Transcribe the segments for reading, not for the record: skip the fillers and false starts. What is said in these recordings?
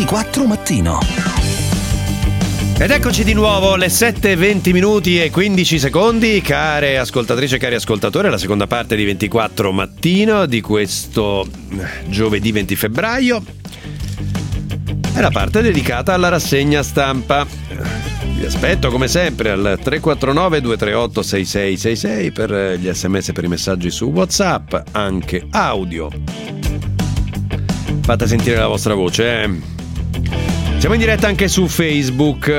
24 Mattino. Ed eccoci di nuovo, le 7:20 minuti e 15 secondi, care ascoltatrici e cari ascoltatori, la seconda parte di 24 Mattino di questo giovedì 20 febbraio. È la parte dedicata alla rassegna stampa. Vi aspetto come sempre al 349 238 6666 per gli sms, per i messaggi su WhatsApp, anche audio. Fate sentire la vostra voce, eh. Siamo in diretta anche su Facebook.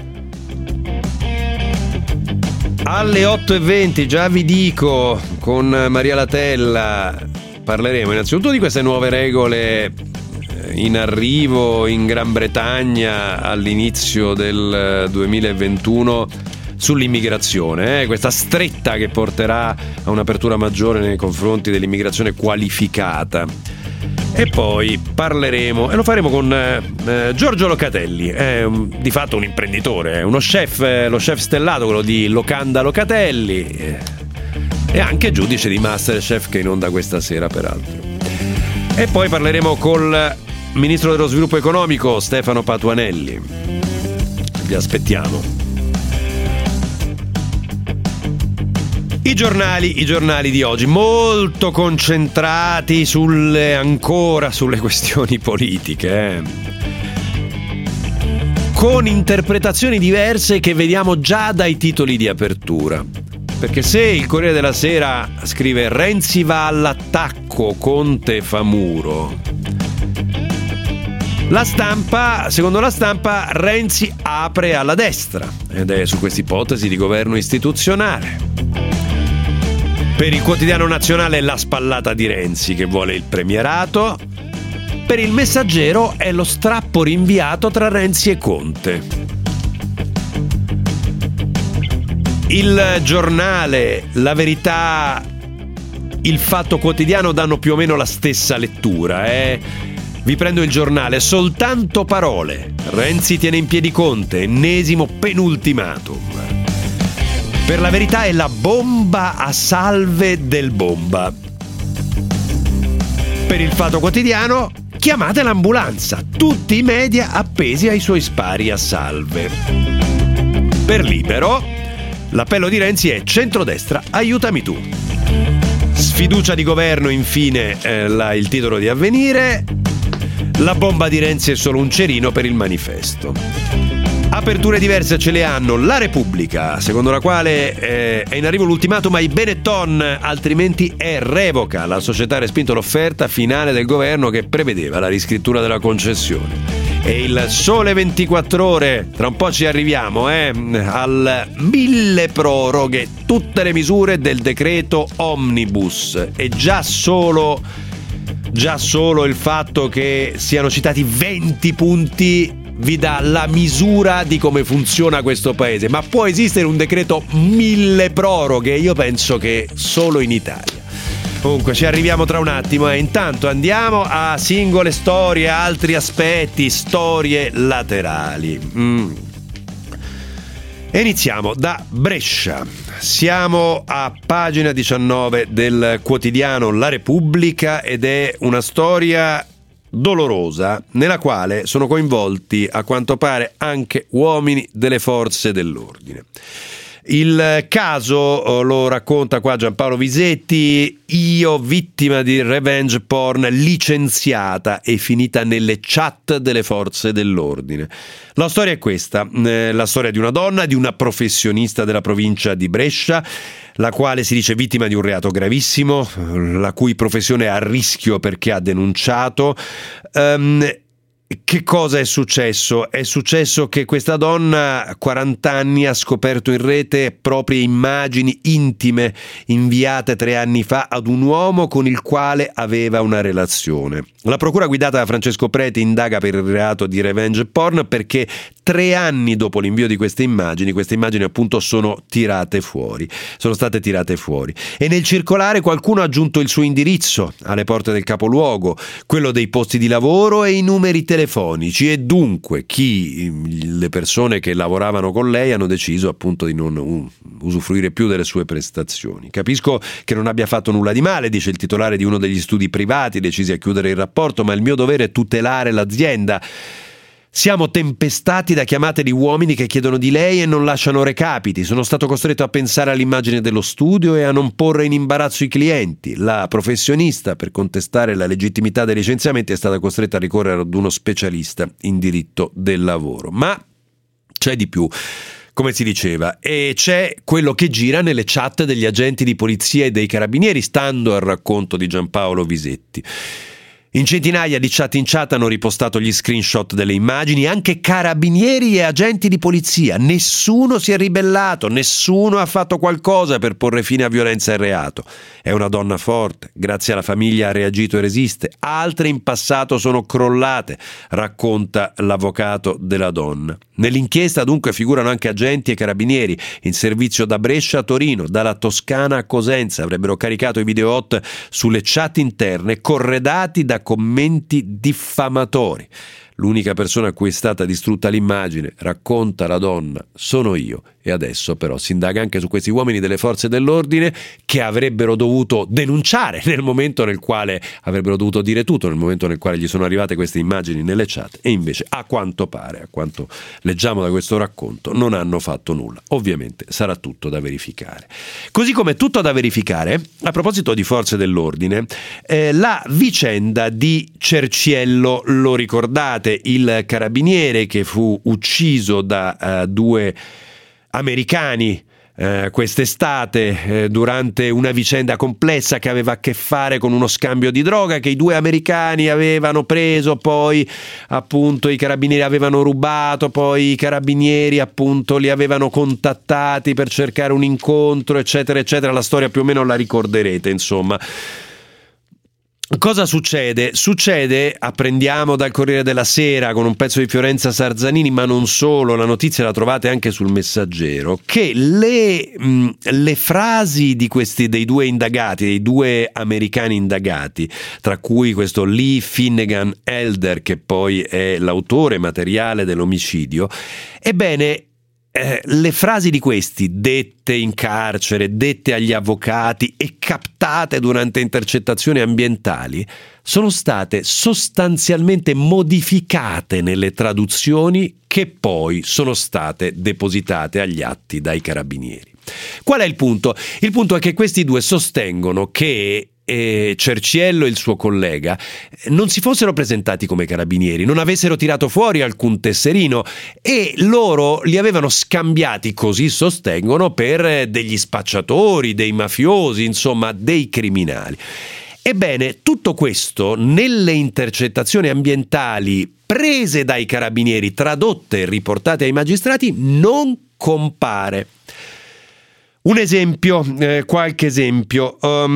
Alle 8:20, già vi dico, con Maria Latella parleremo innanzitutto di queste nuove regole in arrivo in Gran Bretagna all'inizio del 2021 sull'immigrazione, questa stretta che porterà a un'apertura maggiore nei confronti dell'immigrazione qualificata. E poi parleremo, e lo faremo con Giorgio Locatelli, è di fatto un imprenditore, è uno chef, lo chef stellato, quello di Locanda Locatelli, e anche giudice di Masterchef, che è in onda questa sera peraltro. E poi parleremo col ministro dello sviluppo economico Stefano Patuanelli. Vi aspettiamo. I giornali di oggi molto concentrati ancora sulle questioni politiche, con interpretazioni diverse che vediamo già dai titoli di apertura. Perché se il Corriere della Sera scrive Renzi va all'attacco, Conte fa muro, secondo la stampa Renzi apre alla destra, ed è su questa ipotesi di governo istituzionale. Per il Quotidiano Nazionale la spallata di Renzi che vuole il premierato. Per il Messaggero è lo strappo rinviato tra Renzi e Conte. Il Giornale, La Verità, il Fatto Quotidiano danno più o meno la stessa lettura. Vi prendo il Giornale, soltanto parole. Renzi tiene in piedi Conte, ennesimo penultimatum. Per La Verità è la bomba a salve del bomba. Per il Fatto Quotidiano, chiamate l'ambulanza, tutti i media appesi ai suoi spari a salve. Per Libero, l'appello di Renzi è centrodestra, aiutami tu. Sfiducia di governo, infine, il titolo di Avvenire. La bomba di Renzi è solo un cerino per il Manifesto. Aperture diverse ce le hanno La Repubblica, secondo la quale è in arrivo l'ultimatum ai Benetton, altrimenti è revoca. La società ha respinto l'offerta finale del governo che prevedeva la riscrittura della concessione. E il Sole 24 Ore, tra un po' ci arriviamo al 1000 proroghe, tutte le misure del decreto Omnibus. E già solo il fatto che siano citati 20 punti vi dà la misura di come funziona questo paese. Ma può esistere un decreto 1000 proroghe? Io penso che solo in Italia. Comunque ci arriviamo tra un attimo, e intanto andiamo a singole storie, altri aspetti, storie laterali. E iniziamo da Brescia. Siamo a pagina 19 del quotidiano La Repubblica ed è una storia dolorosa nella quale sono coinvolti, a quanto pare, anche uomini delle forze dell'ordine. Il caso lo racconta qua Giampaolo Visetti. Io vittima di revenge porn, licenziata e finita nelle chat delle forze dell'ordine. La storia è questa, la storia di una donna, di una professionista della provincia di Brescia, la quale si dice vittima di un reato gravissimo, la cui professione è a rischio perché ha denunciato. Che cosa è successo? È successo che questa donna, 40 anni, ha scoperto in rete proprie immagini intime inviate 3 anni fa ad un uomo con il quale aveva una relazione. La procura guidata da Francesco Preti indaga per il reato di revenge porn perché 3 anni dopo l'invio di queste immagini appunto sono state tirate fuori. E nel circolare qualcuno ha aggiunto il suo indirizzo alle porte del capoluogo, quello dei posti di lavoro e i numeri telefonici, e dunque le persone che lavoravano con lei hanno deciso appunto di non usufruire più delle sue prestazioni. Capisco che non abbia fatto nulla di male, dice il titolare di uno degli studi privati decisi a chiudere il rapporto, ma il mio dovere è tutelare l'azienda. Siamo tempestati da chiamate di uomini che chiedono di lei e non lasciano recapiti. Sono stato costretto a pensare all'immagine dello studio e a non porre in imbarazzo i clienti. La professionista, per contestare la legittimità dei licenziamenti, è stata costretta a ricorrere ad uno specialista in diritto del lavoro. Ma c'è di più, come si diceva, e c'è quello che gira nelle chat degli agenti di polizia e dei carabinieri, stando al racconto di Giampaolo Visetti. In centinaia di chat in chat hanno ripostato gli screenshot delle immagini, anche carabinieri e agenti di polizia. Nessuno si è ribellato, nessuno ha fatto qualcosa per porre fine a violenza e reato. È una donna forte, grazie alla famiglia ha reagito e resiste. Altre in passato sono crollate, racconta l'avvocato della donna. Nell'inchiesta dunque figurano anche agenti e carabinieri in servizio da Brescia a Torino, dalla Toscana a Cosenza. Avrebbero caricato i video hot sulle chat interne corredati da commenti diffamatori. L'unica persona a cui è stata distrutta l'immagine, racconta la donna, sono io. E adesso però si indaga anche su questi uomini delle forze dell'ordine che avrebbero dovuto denunciare nel momento nel quale avrebbero dovuto dire tutto, nel momento nel quale gli sono arrivate queste immagini nelle chat, e invece a quanto pare, a quanto leggiamo da questo racconto, non hanno fatto nulla. Ovviamente sarà tutto da verificare. Così come tutto da verificare, a proposito di forze dell'ordine, la vicenda di Cerciello, lo ricordate, il carabiniere che fu ucciso da due americani quest'estate durante una vicenda complessa che aveva a che fare con uno scambio di droga che i due americani avevano preso, poi appunto i carabinieri avevano rubato, poi i carabinieri appunto li avevano contattati per cercare un incontro, eccetera eccetera. La storia più o meno la ricorderete, insomma. Cosa succede? Succede, apprendiamo dal Corriere della Sera con un pezzo di Fiorenza Sarzanini, ma non solo, la notizia la trovate anche sul Messaggero, che le frasi di dei due indagati, dei due americani indagati, tra cui questo Lee Finnegan Elder, che poi è l'autore materiale dell'omicidio, ebbene, le frasi di questi, dette in carcere, dette agli avvocati e captate durante intercettazioni ambientali, sono state sostanzialmente modificate nelle traduzioni che poi sono state depositate agli atti dai carabinieri. Qual è il punto? Il punto è che questi due sostengono che Cerciello e il suo collega non si fossero presentati come carabinieri, non avessero tirato fuori alcun tesserino e loro li avevano scambiati, così sostengono, per degli spacciatori, dei mafiosi, insomma dei criminali. Ebbene, tutto questo nelle intercettazioni ambientali prese dai carabinieri, tradotte e riportate ai magistrati, non compare. Un esempio, qualche esempio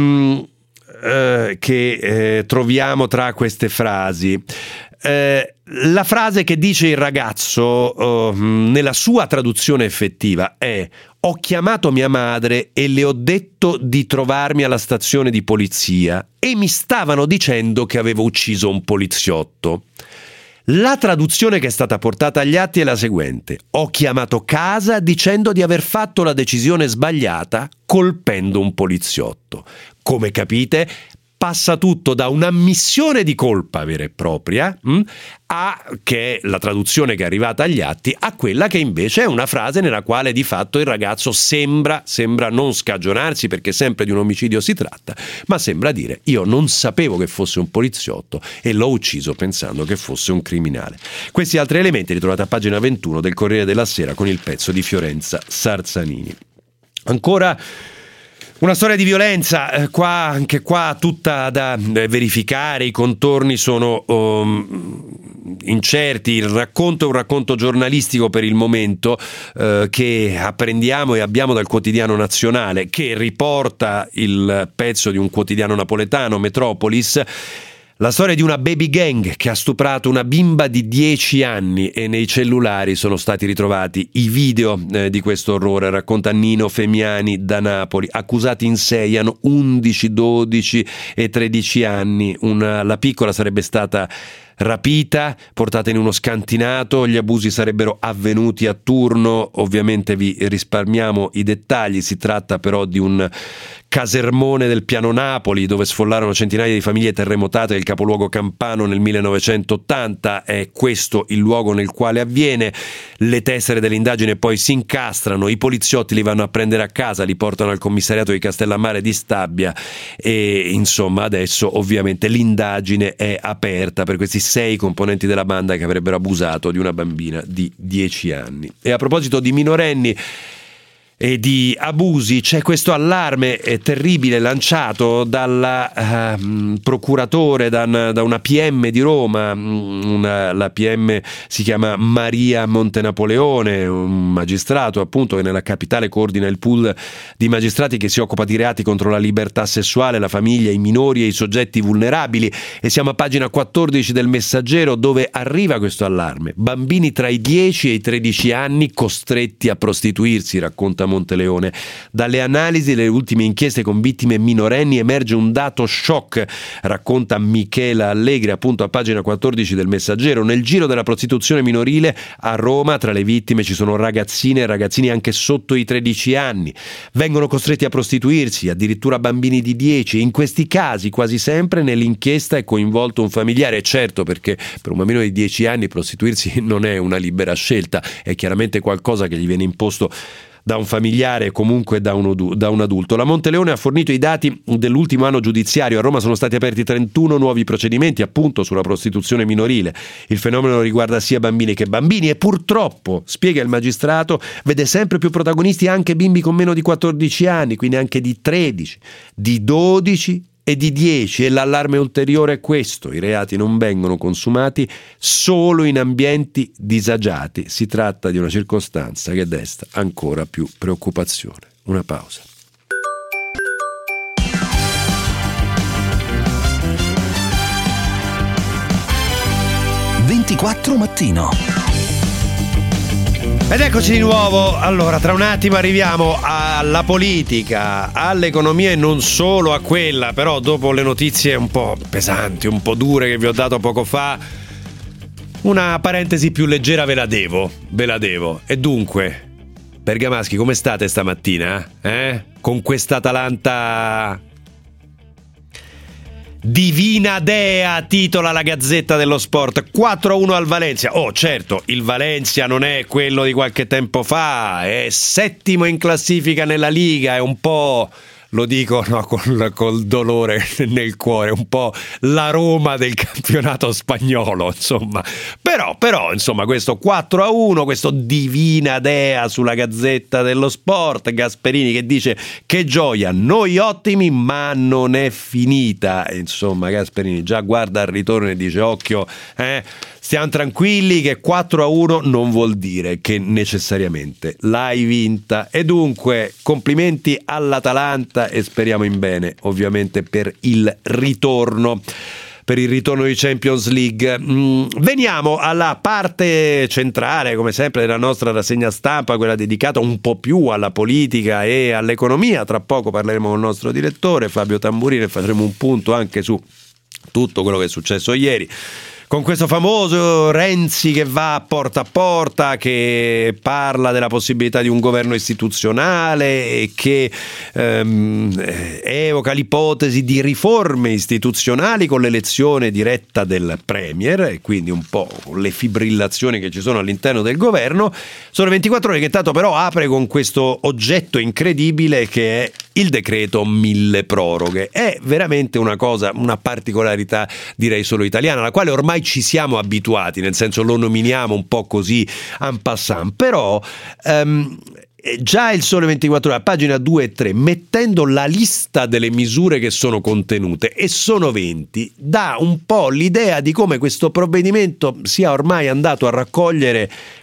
che troviamo tra queste frasi. La frase che dice il ragazzo nella sua traduzione effettiva è: ho chiamato mia madre e le ho detto di trovarmi alla stazione di polizia e mi stavano dicendo che avevo ucciso un poliziotto. La traduzione che è stata portata agli atti è la seguente: ho chiamato casa dicendo di aver fatto la decisione sbagliata colpendo un poliziotto. Come capite, passa tutto da un'ammissione di colpa vera e propria che è la traduzione che è arrivata agli atti, a quella che invece è una frase nella quale di fatto il ragazzo sembra non scagionarsi, perché sempre di un omicidio si tratta, ma sembra dire: io non sapevo che fosse un poliziotto e l'ho ucciso pensando che fosse un criminale. Questi altri elementi li trovate a pagina 21 del Corriere della Sera con il pezzo di Fiorenza Sarzanini. Ancora una storia di violenza, anche qua tutta da verificare, i contorni sono incerti, il racconto è un racconto giornalistico per il momento che apprendiamo e abbiamo dal Quotidiano Nazionale, che riporta il pezzo di un quotidiano napoletano, Metropolis, la storia di una baby gang che ha stuprato una bimba di 10 anni e nei cellulari sono stati ritrovati i video di questo orrore. Racconta Nino Femiani da Napoli. Accusati in 6 hanno 11, 12 e 13 anni. La piccola sarebbe stata rapita, portata in uno scantinato, gli abusi sarebbero avvenuti a turno, ovviamente vi risparmiamo i dettagli, si tratta però di un casermone del piano Napoli dove sfollarono centinaia di famiglie terremotate del capoluogo campano nel 1980, è questo il luogo nel quale avviene, le tessere dell'indagine poi si incastrano, i poliziotti li vanno a prendere a casa, li portano al commissariato di Castellammare di Stabia e insomma adesso ovviamente l'indagine è aperta per questi 6 componenti della banda che avrebbero abusato di una bambina di 10 anni. E a proposito di minorenni e di abusi, c'è questo allarme terribile lanciato dalla procuratore, da una PM di Roma, la PM si chiama Maria Montenapoleone, un magistrato appunto che nella capitale coordina il pool di magistrati che si occupa di reati contro la libertà sessuale, la famiglia, i minori e i soggetti vulnerabili, e siamo a pagina 14 del Messaggero dove arriva questo allarme: bambini tra i 10 e i 13 anni costretti a prostituirsi, racconta Monteleone. Dalle analisi delle ultime inchieste con vittime minorenni emerge un dato shock, racconta Michela Allegri appunto a pagina 14 del Messaggero. Nel giro della prostituzione minorile a Roma tra le vittime ci sono ragazzine e ragazzini anche sotto i 13 anni. Vengono costretti a prostituirsi, addirittura bambini di 10. In questi casi quasi sempre nell'inchiesta è coinvolto un familiare, certo, perché per un bambino di 10 anni prostituirsi non è una libera scelta, è chiaramente qualcosa che gli viene imposto da un familiare e comunque da un adulto. La Monteleone ha fornito i dati dell'ultimo anno giudiziario. A Roma sono stati aperti 31 nuovi procedimenti appunto sulla prostituzione minorile. Il fenomeno riguarda sia bambini che bambini e purtroppo, spiega il magistrato, vede sempre più protagonisti anche bimbi con meno di 14 anni, quindi anche di 13, di 12 e di 10, e l'allarme ulteriore è questo: i reati non vengono consumati solo in ambienti disagiati. Si tratta di una circostanza che desta ancora più preoccupazione. Una pausa. Mattino. Ed eccoci di nuovo. Allora, tra un attimo arriviamo alla politica, all'economia e non solo a quella, però dopo le notizie un po' pesanti, un po' dure che vi ho dato poco fa, una parentesi più leggera ve la devo. E dunque, bergamaschi, come state stamattina? Con questa Atalanta... Divina Dea, titola la Gazzetta dello Sport. 4-1 al Valencia. Oh, certo, il Valencia non è quello di qualche tempo fa, è settimo in classifica nella Liga, è un po', lo dico col dolore nel cuore, un po' la Roma del campionato spagnolo, insomma. Però, insomma, questo 4-1, questo Divina Dea sulla Gazzetta dello Sport, Gasperini che dice: che gioia, noi ottimi, ma non è finita. Insomma, Gasperini già guarda al ritorno e dice: occhio, stiamo tranquilli che 4-1 non vuol dire che necessariamente l'hai vinta. E dunque complimenti all'Atalanta e speriamo in bene ovviamente per il ritorno di Champions League. Veniamo alla parte centrale, come sempre, della nostra rassegna stampa, quella dedicata un po' più alla politica e all'economia. Tra poco parleremo con il nostro direttore Fabio Tamburini e faremo un punto anche su tutto quello che è successo ieri, con questo famoso Renzi che va porta a porta, che parla della possibilità di un governo istituzionale e che evoca l'ipotesi di riforme istituzionali con l'elezione diretta del Premier, e quindi un po' le fibrillazioni che ci sono all'interno del governo. Sono 24 ore che tanto però apre con questo oggetto incredibile che è il decreto mille proroghe. È veramente una cosa, una particolarità direi solo italiana, alla quale ormai ci siamo abituati, nel senso lo nominiamo un po' così en passant, però già il Sole 24 Ore a pagina 2 e 3, mettendo la lista delle misure che sono contenute, e sono 20, dà un po' l'idea di come questo provvedimento sia ormai andato a raccogliere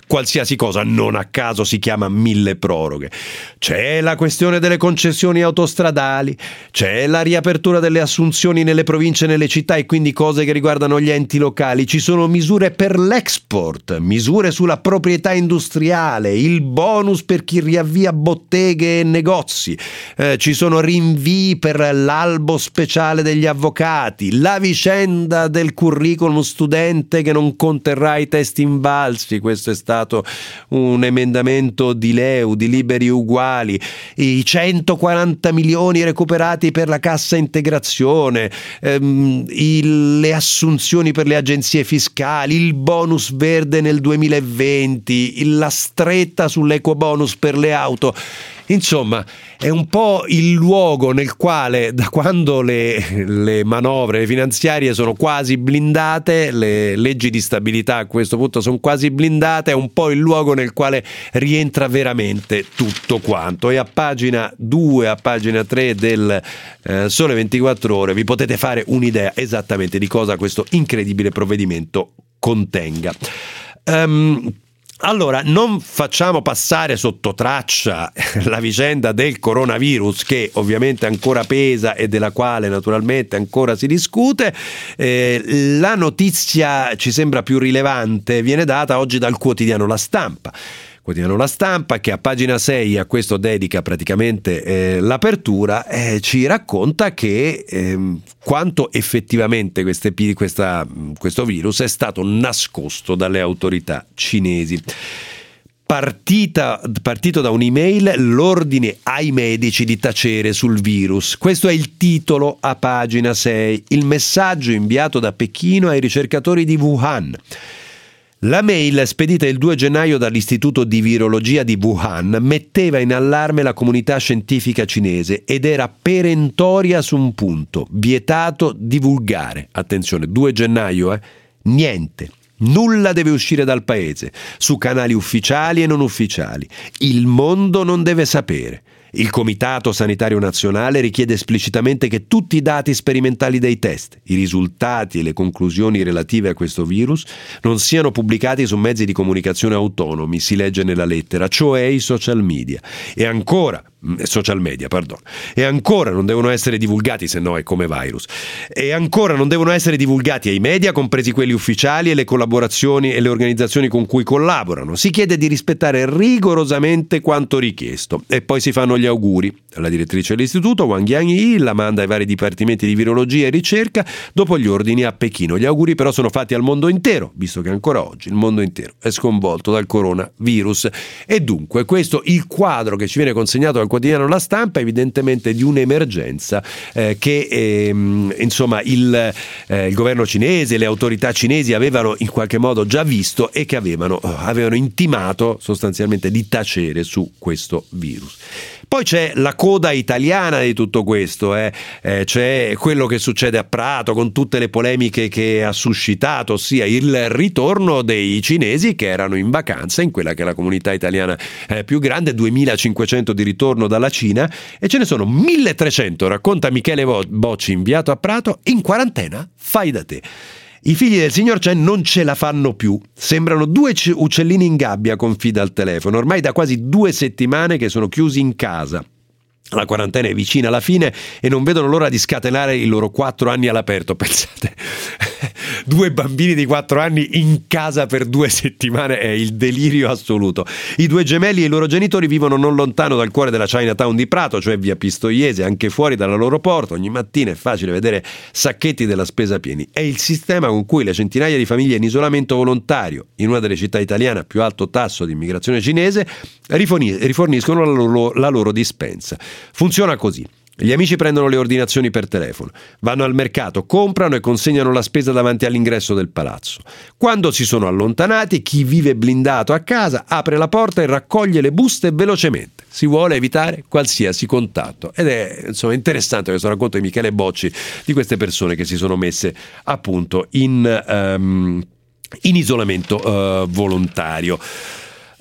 qualsiasi cosa, non a caso si chiama mille proroghe. C'è la questione delle concessioni autostradali, c'è la riapertura delle assunzioni nelle province e nelle città e quindi cose che riguardano gli enti locali, ci sono misure per l'export, misure sulla proprietà industriale, il bonus per chi riavvia botteghe e negozi, ci sono rinvii per l'albo speciale degli avvocati, la vicenda del curriculum studente che non conterrà i test invalsi, questo è stato un emendamento di LeU, di Liberi Uguali, i 140 milioni recuperati per la cassa integrazione, le assunzioni per le agenzie fiscali, il bonus verde nel 2020, la stretta sull'ecobonus per le auto. Insomma, è un po' il luogo nel quale, da quando le manovre finanziarie sono quasi blindate, le leggi di stabilità a questo punto sono quasi blindate, è un po' il luogo nel quale rientra veramente tutto quanto. E a pagina 2, a pagina 3 del Sole 24 Ore vi potete fare un'idea esattamente di cosa questo incredibile provvedimento contenga. Allora, non facciamo passare sotto traccia la vicenda del coronavirus, che ovviamente ancora pesa e della quale naturalmente ancora si discute. La notizia ci sembra più rilevante, viene data oggi dal quotidiano La Stampa. Quotidiano La Stampa, che a pagina 6 a questo dedica praticamente l'apertura, ci racconta che quanto effettivamente questo virus è stato nascosto dalle autorità cinesi. Partito da un'email, l'ordine ai medici di tacere sul virus. Questo è il titolo a pagina 6, il messaggio inviato da Pechino ai ricercatori di Wuhan. La mail spedita il 2 gennaio dall'Istituto di Virologia di Wuhan metteva in allarme la comunità scientifica cinese ed era perentoria su un punto: vietato divulgare. Attenzione, 2 gennaio, niente. Nulla deve uscire dal paese, su canali ufficiali e non ufficiali. Il mondo non deve sapere. Il Comitato Sanitario Nazionale richiede esplicitamente che tutti i dati sperimentali dei test, i risultati e le conclusioni relative a questo virus non siano pubblicati su mezzi di comunicazione autonomi, si legge nella lettera, cioè i social media. E ancora non devono essere divulgati, se no è come virus. E ancora non devono essere divulgati ai media, compresi quelli ufficiali e le collaborazioni e le organizzazioni con cui collaborano. Si chiede di rispettare rigorosamente quanto richiesto. E poi si fanno gli auguri. La direttrice dell'istituto, Wang Yang-yi, la manda ai vari dipartimenti di virologia e ricerca dopo gli ordini a Pechino. Gli auguri però sono fatti al mondo intero, visto che ancora oggi il mondo intero è sconvolto dal coronavirus. E dunque questo il quadro che ci viene consegnato dal quotidiano La Stampa, evidentemente di un'emergenza che insomma il governo cinese, le autorità cinesi avevano in qualche modo già visto e che avevano intimato sostanzialmente di tacere su questo virus. Poi c'è la coda italiana di tutto questo, c'è quello che succede a Prato con tutte le polemiche che ha suscitato, ossia il ritorno dei cinesi che erano in vacanza in quella che è la comunità italiana più grande, 2500 di ritorno dalla Cina, e ce ne sono 1300, racconta Michele Bocci, inviato a Prato, in quarantena fai da te. I figli del signor Chen non ce la fanno più, sembrano 2 uccellini in gabbia, confida al telefono, ormai da quasi 2 settimane che sono chiusi in casa. La quarantena è vicina alla fine e non vedono l'ora di scatenare i loro 4 anni all'aperto. Pensate, 2 bambini di 4 anni in casa per 2 settimane è il delirio assoluto. I 2 gemelli e i loro genitori vivono non lontano dal cuore della Chinatown di Prato, cioè via Pistoiese, anche fuori dalla loro porta. Ogni mattina è facile vedere sacchetti della spesa pieni. È il sistema con cui le centinaia di famiglie in isolamento volontario, in una delle città italiane a più alto tasso di immigrazione cinese, riforniscono la loro dispensa. Funziona così. Gli amici prendono le ordinazioni per telefono, vanno al mercato, comprano e consegnano la spesa davanti all'ingresso del palazzo. Quando si sono allontanati, chi vive blindato a casa apre la porta e raccoglie le buste velocemente. Si vuole evitare qualsiasi contatto. Ed è interessante questo racconto di Michele Bocci di queste persone che si sono messe appunto in isolamento volontario.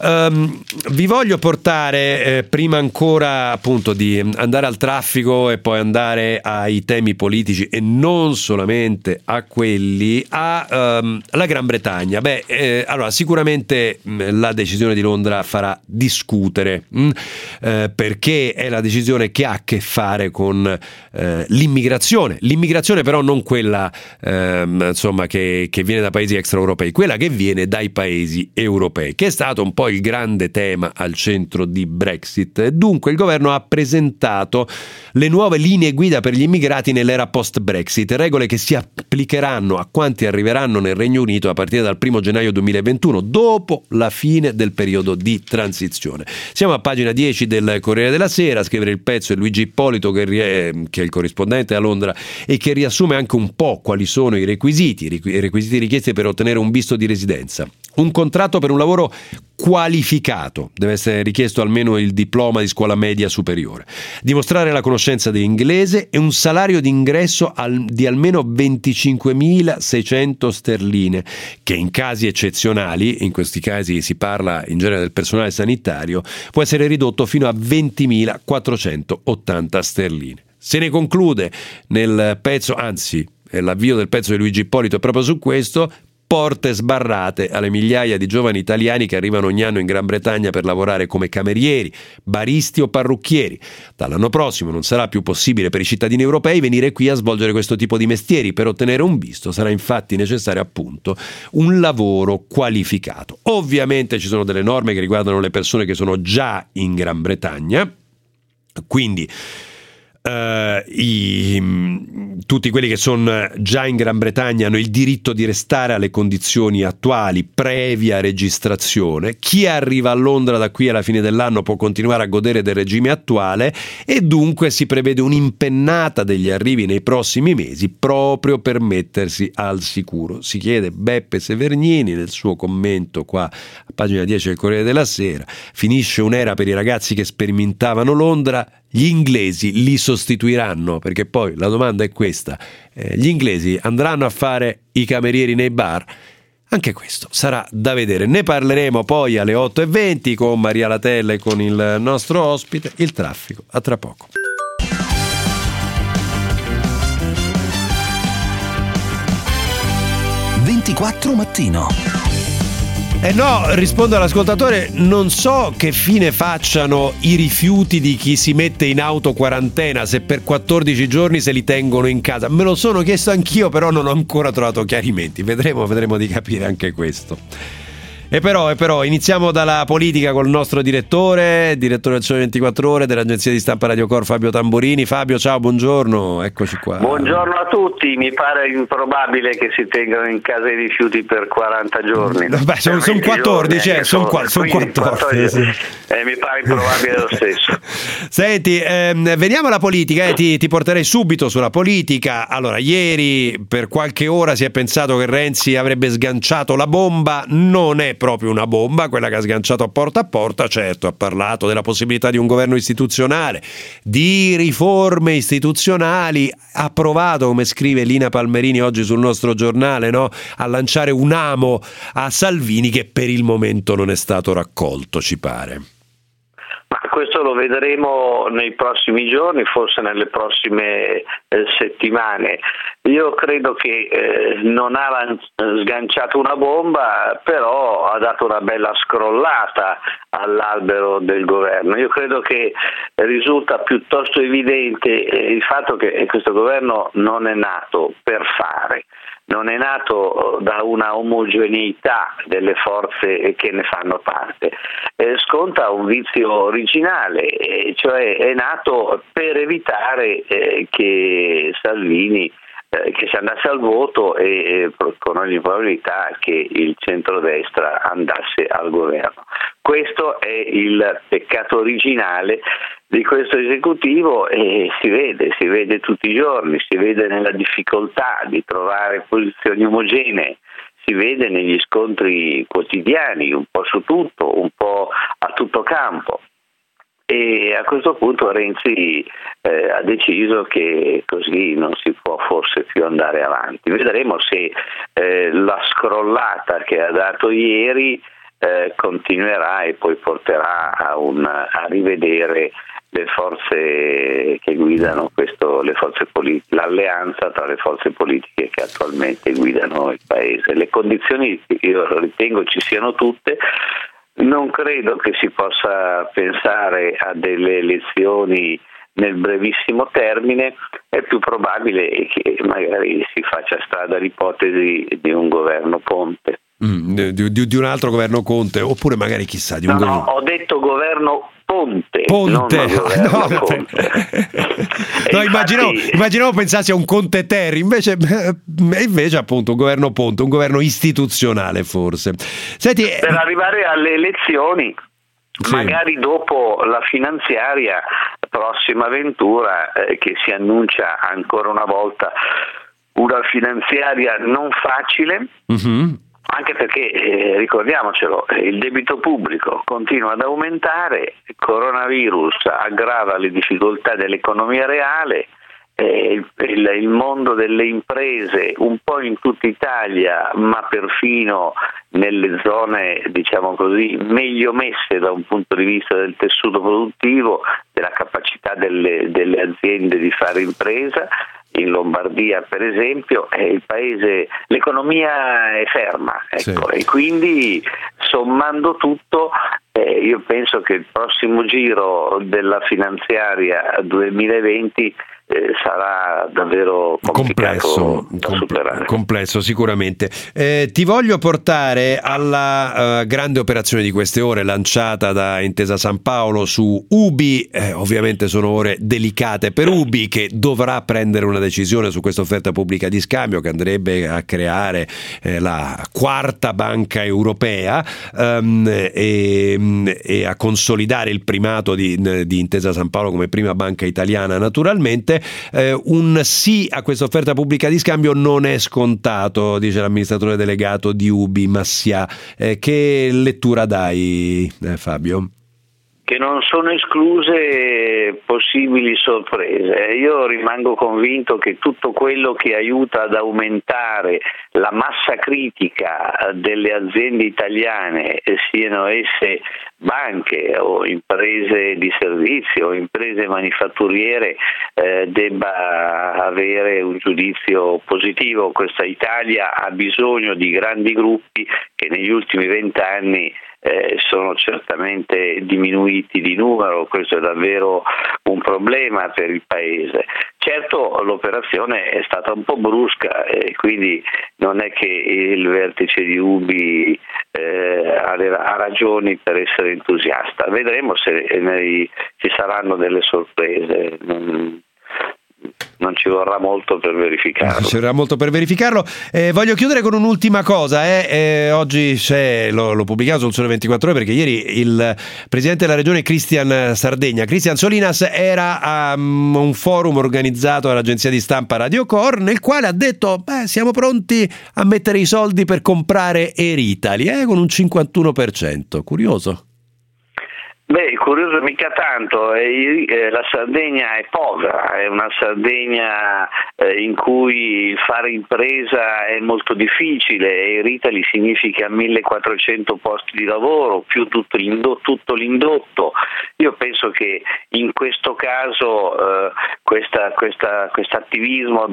Vi voglio portare, prima ancora appunto di andare al traffico e poi andare ai temi politici e non solamente a quelli, alla Gran Bretagna. Allora sicuramente la decisione di Londra farà discutere, perché è la decisione che ha a che fare con l'immigrazione però non quella insomma che viene da paesi extraeuropei, quella che viene dai paesi europei, che è stato un po' il grande tema al centro di Brexit. Dunque il governo ha presentato le nuove linee guida per gli immigrati nell'era post-Brexit, regole che si applicheranno a quanti arriveranno nel Regno Unito a partire dal 1 gennaio 2021, dopo la fine del periodo di transizione. Siamo a pagina 10 del Corriere della Sera. A scrivere il pezzo è Luigi Ippolito, che è il corrispondente a Londra e che riassume anche un po' quali sono i requisiti richiesti per ottenere un visto di residenza. Un contratto per un lavoro qualificato, deve essere richiesto almeno il diploma di scuola media superiore, dimostrare la conoscenza dell'inglese e un salario di ingresso di almeno 25.600 sterline, che in casi eccezionali, in questi casi si parla in genere del personale sanitario, può essere ridotto fino a 20.480 sterline. Se ne conclude nel pezzo, anzi l'avvio del pezzo di Luigi Ippolito è proprio su questo: porte sbarrate alle migliaia di giovani italiani che arrivano ogni anno in Gran Bretagna per lavorare come camerieri, baristi o parrucchieri. Dall'anno prossimo non sarà più possibile per i cittadini europei venire qui a svolgere questo tipo di mestieri. Per ottenere un visto sarà infatti necessario appunto un lavoro qualificato. Ovviamente ci sono delle norme che riguardano le persone che sono già in Gran Bretagna, quindi tutti quelli che sono già in Gran Bretagna hanno il diritto di restare alle condizioni attuali previa registrazione. Chi arriva a Londra da qui alla fine dell'anno può continuare a godere del regime attuale e dunque si prevede un'impennata degli arrivi nei prossimi mesi proprio per mettersi al sicuro. Si chiede Beppe Severnini nel suo commento qua a pagina 10 del Corriere della Sera: finisce un'era per i ragazzi che sperimentavano Londra, gli inglesi li sostituiranno, perché poi la domanda è questa: gli inglesi andranno a fare i camerieri nei bar? Anche questo sarà da vedere. Ne parleremo poi alle 8:20 con Maria Latella e con il nostro ospite. Il traffico a tra poco. Mattino. No, rispondo all'ascoltatore, non so che fine facciano i rifiuti di chi si mette in auto-quarantena, se per 14 giorni se li tengono in casa. Me lo sono chiesto anch'io, però non ho ancora trovato chiarimenti. Vedremo di capire anche questo. E però iniziamo dalla politica col nostro direttore del Sole 24 Ore dell'agenzia di stampa Radio Cor, Fabio Tamburini. Fabio, ciao, buongiorno, eccoci qua. Buongiorno a tutti. Mi pare improbabile che si tengano in casa i rifiuti per 40 giorni. Beh, sono 14, sono 14. Sì. Mi pare improbabile lo stesso. Senti, veniamo alla politica, ti porterei subito sulla politica. Allora, ieri per qualche ora si è pensato che Renzi avrebbe sganciato la bomba. Non è proprio una bomba quella che ha sganciato a porta, certo ha parlato della possibilità di un governo istituzionale, di riforme istituzionali, ha provato, come scrive Lina Palmerini oggi sul nostro giornale, no, a lanciare un amo a Salvini che per il momento non è stato raccolto, ci pare. Ma questo lo vedremo nei prossimi giorni, forse nelle prossime settimane. Io credo che non ha sganciato una bomba, però ha dato una bella scrollata all'albero del governo. Io credo che risulta piuttosto evidente il fatto che questo governo non è nato per fare. Non è nato da una omogeneità delle forze che ne fanno parte, sconta un vizio originale, cioè è nato per evitare che Salvini che si andasse al voto e con ogni probabilità che il centrodestra andasse al governo. Questo è il peccato originale di questo esecutivo e si vede tutti i giorni, si vede nella difficoltà di trovare posizioni omogenee, si vede negli scontri quotidiani, un po' su tutto, un po' a tutto campo. E a questo punto Renzi ha deciso che così non si può forse più andare avanti. Vedremo se la scrollata che ha dato ieri continuerà e poi porterà a rivedere le forze che guidano le forze politiche, l'alleanza tra le forze politiche che attualmente guidano il Paese. Le condizioni io ritengo ci siano tutte. Non credo che si possa pensare a delle elezioni nel brevissimo termine. È più probabile che magari si faccia strada l'ipotesi di un governo Conte. Di un altro governo Conte, oppure magari chissà di un governo... No, ho detto governo Ponte. Ponte. Ponte. No, immaginavo pensassi a un Conte Ter, invece appunto un governo Ponte, un governo istituzionale forse. Senti, per arrivare alle elezioni, sì, magari dopo la finanziaria, prossima avventura, che si annuncia ancora una volta una finanziaria non facile. Mm-hmm. Anche perché, ricordiamocelo, il debito pubblico continua ad aumentare, il coronavirus aggrava le difficoltà dell'economia reale, il mondo delle imprese un po' in tutta Italia, ma perfino nelle zone, diciamo così, meglio messe da un punto di vista del tessuto produttivo, della capacità delle aziende di fare impresa. In Lombardia, per esempio, il paese, l'economia è ferma, ecco, sì. E quindi sommando tutto, io penso che il prossimo giro della finanziaria 2020 sarà davvero complicato da superare. Complesso sicuramente. Ti voglio portare alla grande operazione di queste ore lanciata da Intesa Sanpaolo su UBI. Ovviamente sono ore delicate per UBI, che dovrà prendere una decisione su questa offerta pubblica di scambio che andrebbe a creare la quarta banca europea e a consolidare il primato di Intesa Sanpaolo come prima banca italiana, naturalmente. Un sì a questa offerta pubblica di scambio non è scontato, dice l'amministratore delegato di UBI Massia. Che lettura dai, Fabio? Che non sono escluse possibili sorprese. Io rimango convinto che tutto quello che aiuta ad aumentare la massa critica delle aziende italiane, siano esse banche o imprese di servizio o imprese manifatturiere, debba avere un giudizio positivo. Questa Italia ha bisogno di grandi gruppi che negli ultimi 20 anni sono certamente diminuiti di numero. Questo è davvero un problema per il Paese. Certo, l'operazione è stata un po' brusca, quindi non è che il vertice di UBI ha ragioni per essere entusiasta. Vedremo se ci saranno delle sorprese. Non ci vorrà molto per verificarlo. Voglio chiudere con un'ultima cosa. Oggi l'ho pubblicato sul Sole 24 Ore, perché ieri il presidente della regione Cristian Solinas era a un forum organizzato dall'agenzia di stampa Radio Cor, nel quale ha detto siamo pronti a mettere i soldi per comprare Eritali, con un 51%. Curioso? Curioso mica tanto. La Sardegna è povera, è una Sardegna in cui fare impresa è molto difficile. Eritali significa 1400 posti di lavoro più tutto l'indotto. Io penso che in questo caso questo attivismo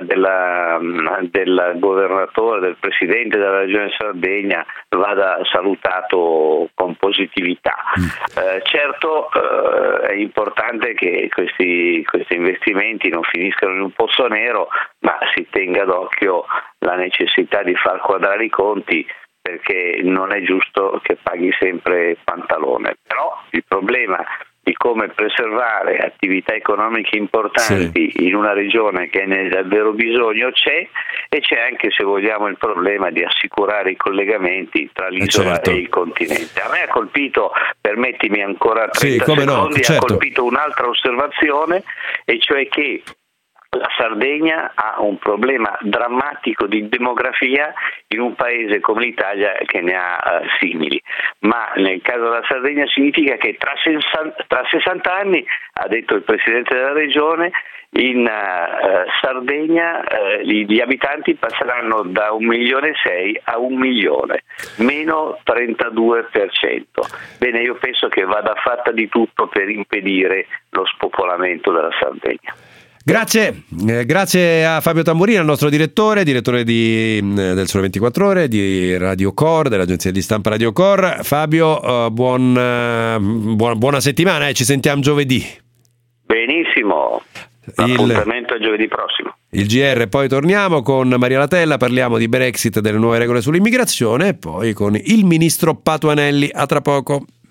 del governatore, del presidente della regione Sardegna, vada salutato con positività. Certo, è importante che questi investimenti non finiscano in un pozzo nero, ma si tenga d'occhio la necessità di far quadrare i conti, perché non è giusto che paghi sempre pantalone. Però il problema di come preservare attività economiche importanti in una regione che ne ha davvero bisogno c'è, e c'è anche, se vogliamo, il problema di assicurare i collegamenti tra l'isola e il continente. A me ha colpito, permettimi ancora 30 secondi, ha colpito un'altra osservazione, e cioè che la Sardegna ha un problema drammatico di demografia in un paese come l'Italia che ne ha simili, ma nel caso della Sardegna significa che tra 60 anni, ha detto il Presidente della Regione, in Sardegna gli abitanti passeranno da 1,6 milioni a 1 milione, meno 32%. Bene, io penso che vada fatta di tutto per impedire lo spopolamento della Sardegna. Grazie a Fabio Tamburino, il nostro direttore del Sole 24 Ore, di Radio Core, dell'agenzia di stampa Radio Core. Fabio, buona settimana e ci sentiamo giovedì. Benissimo, l'appuntamento è giovedì prossimo. Il GR, poi torniamo con Maria Latella, parliamo di Brexit, delle nuove regole sull'immigrazione, e poi con il ministro Patuanelli. A tra poco.